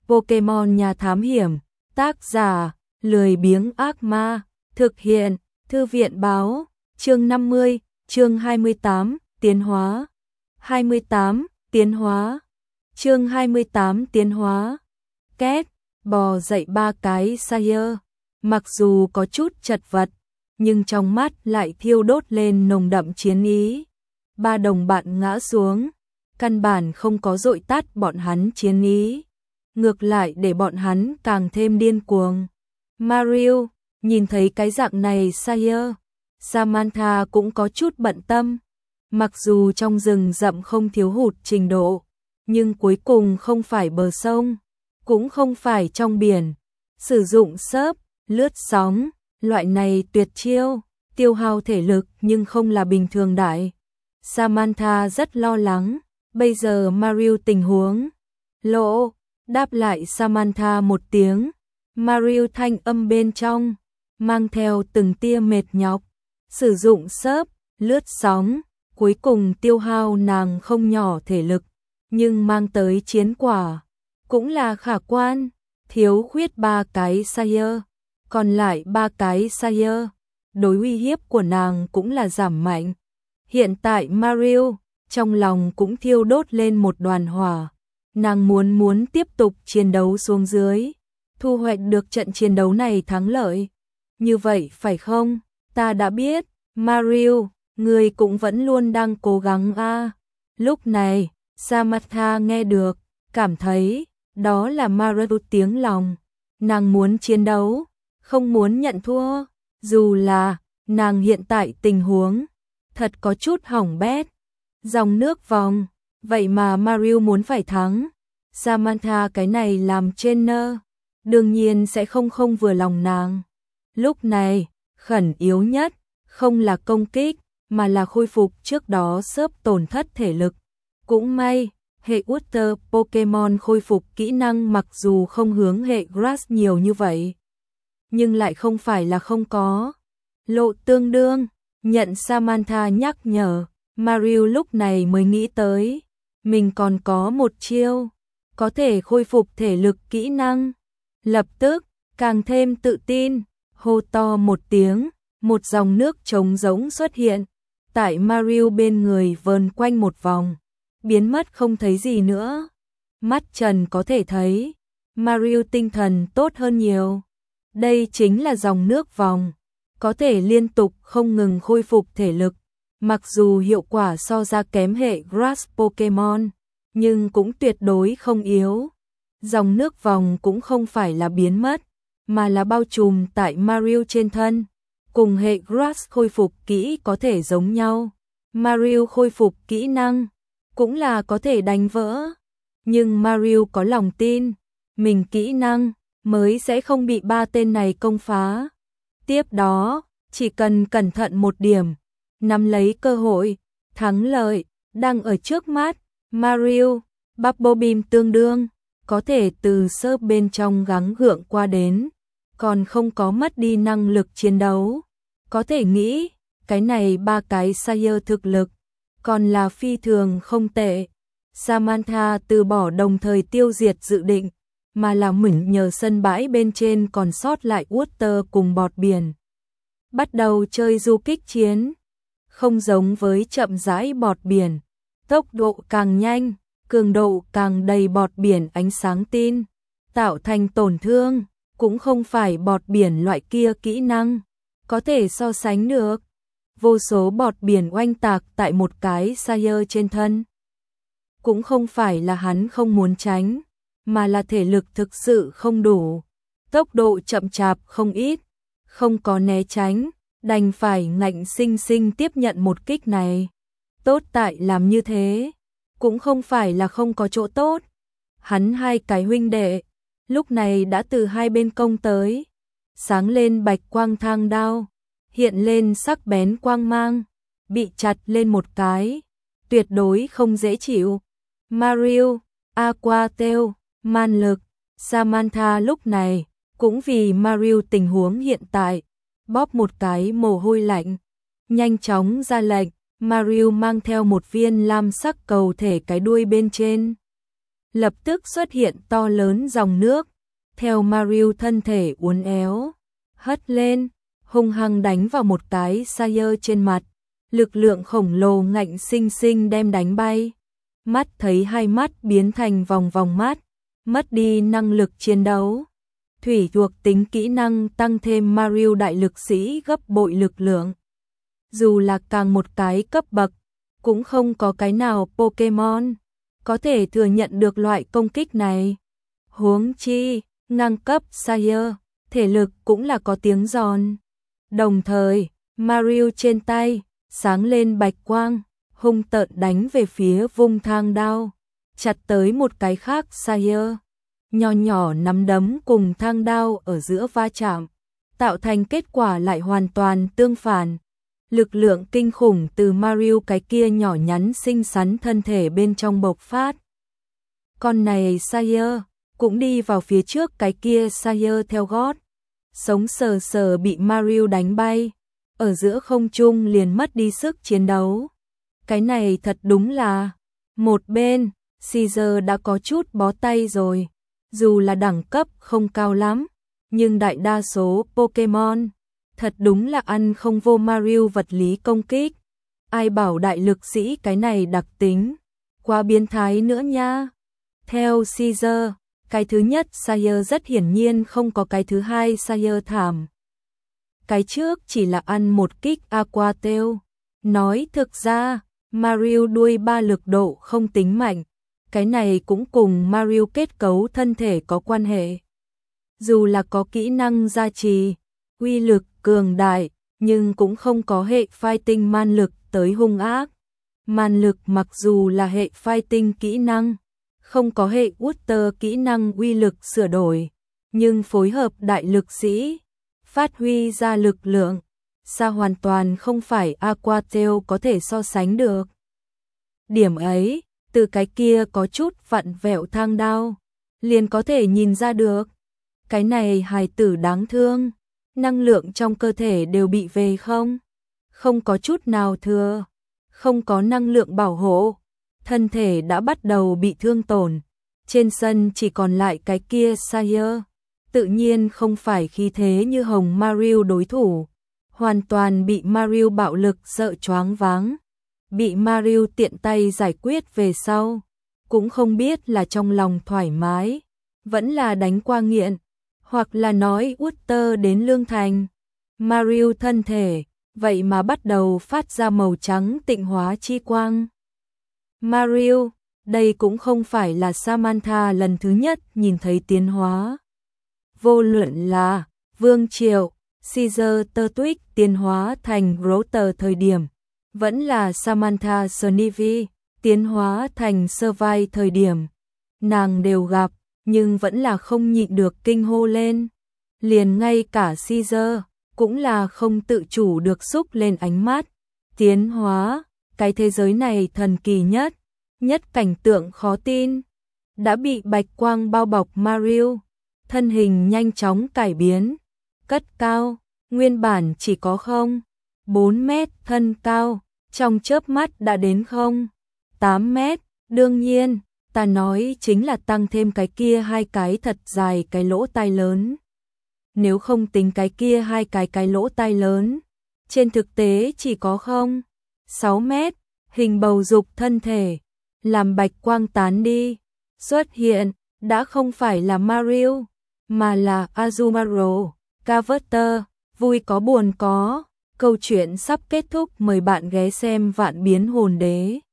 Pokemon nhà thám hiểm, tác giả, lười biếng ác ma, thực hiện, thư viện báo, chương 50, chương 28, tiến hóa. 28, tiến hóa. Chương 28 tiến hóa. Két, bò dậy ba cái Sire, mặc dù có chút chật vật, nhưng trong mắt lại thiêu đốt lên nồng đậm chiến ý. Ba đồng bạn ngã xuống, căn bản không có dội tắt bọn hắn chiến ý, ngược lại để bọn hắn càng thêm điên cuồng. Mario, nhìn thấy cái dạng này Sire, Samantha cũng có chút bận tâm. Mặc dù trong rừng rậm không thiếu hụt trình độ, nhưng cuối cùng không phải bờ sông, cũng không phải trong biển. Sử dụng sớp, lướt sóng, loại này tuyệt chiêu, tiêu hao thể lực nhưng không là bình thường đại. Samantha rất lo lắng, bây giờ Mario tình huống. Lộ, đáp lại Samantha một tiếng, Mario thanh âm bên trong, mang theo từng tia mệt nhọc. Sử dụng sớp, lướt sóng, cuối cùng tiêu hao nàng không nhỏ thể lực, nhưng mang tới chiến quả cũng là khả quan. Thiếu khuyết ba cái Sire, còn lại ba cái Sire, đối uy hiếp của nàng cũng là giảm mạnh. Hiện tại Mario, trong lòng cũng thiêu đốt lên một đoàn hỏa. Nàng muốn tiếp tục chiến đấu xuống dưới, thu hoạch được trận chiến đấu này thắng lợi. Như vậy phải không? Ta đã biết, Mario, người cũng vẫn luôn đang cố gắng a. Lúc này, Samantha nghe được, cảm thấy đó là Mario tiếng lòng. Nàng muốn chiến đấu, không muốn nhận thua, dù là nàng hiện tại tình huống thật có chút hỏng bét. Dòng nước vòng, vậy mà Mario muốn phải thắng. Samantha cái này làm trainer, đương nhiên sẽ không vừa lòng nàng. Lúc này, khẩn yếu nhất, không là công kích, mà là khôi phục trước đó sớp tổn thất thể lực. Cũng may, hệ Water Pokemon khôi phục kỹ năng mặc dù không hướng hệ Grass nhiều như vậy, nhưng lại không phải là không có. Lộ tương đương, nhận Samantha nhắc nhở, Mario lúc này mới nghĩ tới, mình còn có một chiêu, có thể khôi phục thể lực kỹ năng. Lập tức, càng thêm tự tin, hô to một tiếng, một dòng nước trống rỗng xuất hiện, tại Mario bên người vờn quanh một vòng, biến mất không thấy gì nữa. Mắt trần có thể thấy, Mario tinh thần tốt hơn nhiều. Đây chính là dòng nước vòng, có thể liên tục không ngừng khôi phục thể lực. Mặc dù hiệu quả so ra kém hệ Grass Pokemon, nhưng cũng tuyệt đối không yếu. Dòng nước vòng cũng không phải là biến mất, mà là bao trùm tại Mario trên thân. Cùng hệ Grass khôi phục kỹ có thể giống nhau. Mario khôi phục kỹ năng cũng là có thể đánh vỡ. Nhưng Mario có lòng tin, mình kỹ năng mới sẽ không bị ba tên này công phá. Tiếp đó, chỉ cần cẩn thận một điểm, nắm lấy cơ hội, thắng lợi đang ở trước mắt. Mario, Bubble Beam tương đương, có thể từ sơ bên trong gắng gượng qua đến, còn không có mất đi năng lực chiến đấu. Có thể nghĩ, cái này ba cái Sire thực lực, còn là phi thường không tệ. Samantha từ bỏ đồng thời tiêu diệt dự định, mà là mỉm nhờ sân bãi bên trên còn sót lại Water cùng bọt biển. Bắt đầu chơi du kích chiến, không giống với chậm rãi bọt biển, tốc độ càng nhanh, cường độ càng đầy bọt biển ánh sáng tin, tạo thành tổn thương, cũng không phải bọt biển loại kia kỹ năng có thể so sánh được. Vô số bọt biển oanh tạc tại một cái Sire trên thân. Cũng không phải là hắn không muốn tránh, mà là thể lực thực sự không đủ, tốc độ chậm chạp không ít, không có né tránh, đành phải ngạnh sinh sinh tiếp nhận một kích này. Tốt tại làm như thế, cũng không phải là không có chỗ tốt. Hắn hai cái huynh đệ, lúc này đã từ hai bên công tới, sáng lên bạch quang thang đao, hiện lên sắc bén quang mang, bị chặt lên một cái, tuyệt đối không dễ chịu. Mario, Aqua Tail, man lực, Samantha lúc này, cũng vì Mario tình huống hiện tại, bóp một cái mồ hôi lạnh, nhanh chóng ra lệnh. Mario mang theo một viên lam sắc cầu thể cái đuôi bên trên. lập tức xuất hiện to lớn dòng nước, theo Mariu thân thể uốn éo, hất lên, hung hăng đánh vào một cái Sayer trên mặt, lực lượng khổng lồ ngạnh sinh sinh đem đánh bay. Mắt thấy hai mắt biến thành vòng vòng mắt, mất đi năng lực chiến đấu. Thủy thuộc tính kỹ năng tăng thêm Mariu đại lực sĩ gấp bội lực lượng. Dù là càng một cái cấp bậc, cũng không có cái nào Pokemon có thể thừa nhận được loại công kích này. Huống chi, ngang cấp Sayer, thể lực cũng là có tiếng giòn. Đồng thời, Mariu trên tay sáng lên bạch quang, hung tợn đánh về phía vung thang đao, chặt tới một cái khác Sayer. Nho nhỏ nắm đấm cùng thang đao ở giữa va chạm, tạo thành kết quả lại hoàn toàn tương phản. Lực lượng kinh khủng từ Mariu cái kia nhỏ nhắn xinh xắn thân thể bên trong bộc phát. Con này Sayer cũng đi vào phía trước cái kia Sayer theo gót, sống sờ sờ bị Mariu đánh bay, ở giữa không trung liền mất đi sức chiến đấu. Cái này thật đúng là, một bên, Caesar đã có chút bó tay rồi, dù là đẳng cấp không cao lắm, nhưng đại đa số Pokemon, thật đúng là ăn không vô Mariu vật lý công kích. Ai bảo đại lực sĩ cái này đặc tính, quá biến thái nữa nha. Theo Caesar, cái thứ nhất Sayer rất hiển nhiên không có cái thứ hai Sayer thảm. Cái trước chỉ là ăn một kích Aqua Tail. Nói thực ra, Mariu đuôi 3 lực độ không tính mạnh, cái này cũng cùng Mariu kết cấu thân thể có quan hệ. Dù là có kỹ năng gia trì, uy lực cường đại, nhưng cũng không có hệ fighting man lực tới hung ác. Man lực mặc dù là hệ fighting kỹ năng, không có hệ Water kỹ năng uy lực sửa đổi, nhưng phối hợp đại lực sĩ, phát huy ra lực lượng, sao hoàn toàn không phải Aqua Tail có thể so sánh được. Điểm ấy, từ cái kia có chút vặn vẹo thang đao, liền có thể nhìn ra được. Cái này hài tử đáng thương, năng lượng trong cơ thể đều bị về không có chút nào thừa, không có năng lượng bảo hộ, thân thể đã bắt đầu bị thương tổn. Trên sân chỉ còn lại cái kia Sayer, tự nhiên không phải khí thế như hồng Mariu đối thủ, hoàn toàn bị Mariu bạo lực sợ choáng váng. Bị Mariu tiện tay giải quyết về sau, cũng không biết là trong lòng thoải mái, vẫn là đánh qua nghiện, hoặc là nói Water đến lương thành. Mariu thân thể, vậy mà bắt đầu phát ra màu trắng tịnh hóa chi quang. Mariu, đây cũng không phải là Samantha lần thứ nhất nhìn thấy tiến hóa. Vô luận là Vương Triệu, Caesar Turtwig tiến hóa thành Rotor thời điểm, vẫn là Samantha Sneevy tiến hóa thành Service thời điểm, nàng đều gặp, nhưng vẫn là không nhịn được kinh hô lên. Liền ngay cả Caesar cũng là không tự chủ được xúc lên ánh mắt. Tiến hóa, cái thế giới này thần kỳ nhất cảnh tượng khó tin, đã bị bạch quang bao bọc Mariu, thân hình nhanh chóng cải biến, cất cao, nguyên bản chỉ có 4 mét thân cao, trong chớp mắt đã đến 8 mét, đương nhiên, ta nói chính là tăng thêm cái kia hai cái thật dài cái lỗ tai lớn. Nếu không tính cái kia hai cái lỗ tai lớn, trên thực tế chỉ có 6 mét, hình bầu dục thân thể, làm bạch quang tán đi, xuất hiện, đã không phải là Mariu, mà là Azumarill, Carver, vui có buồn có, câu chuyện sắp kết thúc, mời bạn ghé xem Vạn Biến Hồn Đế.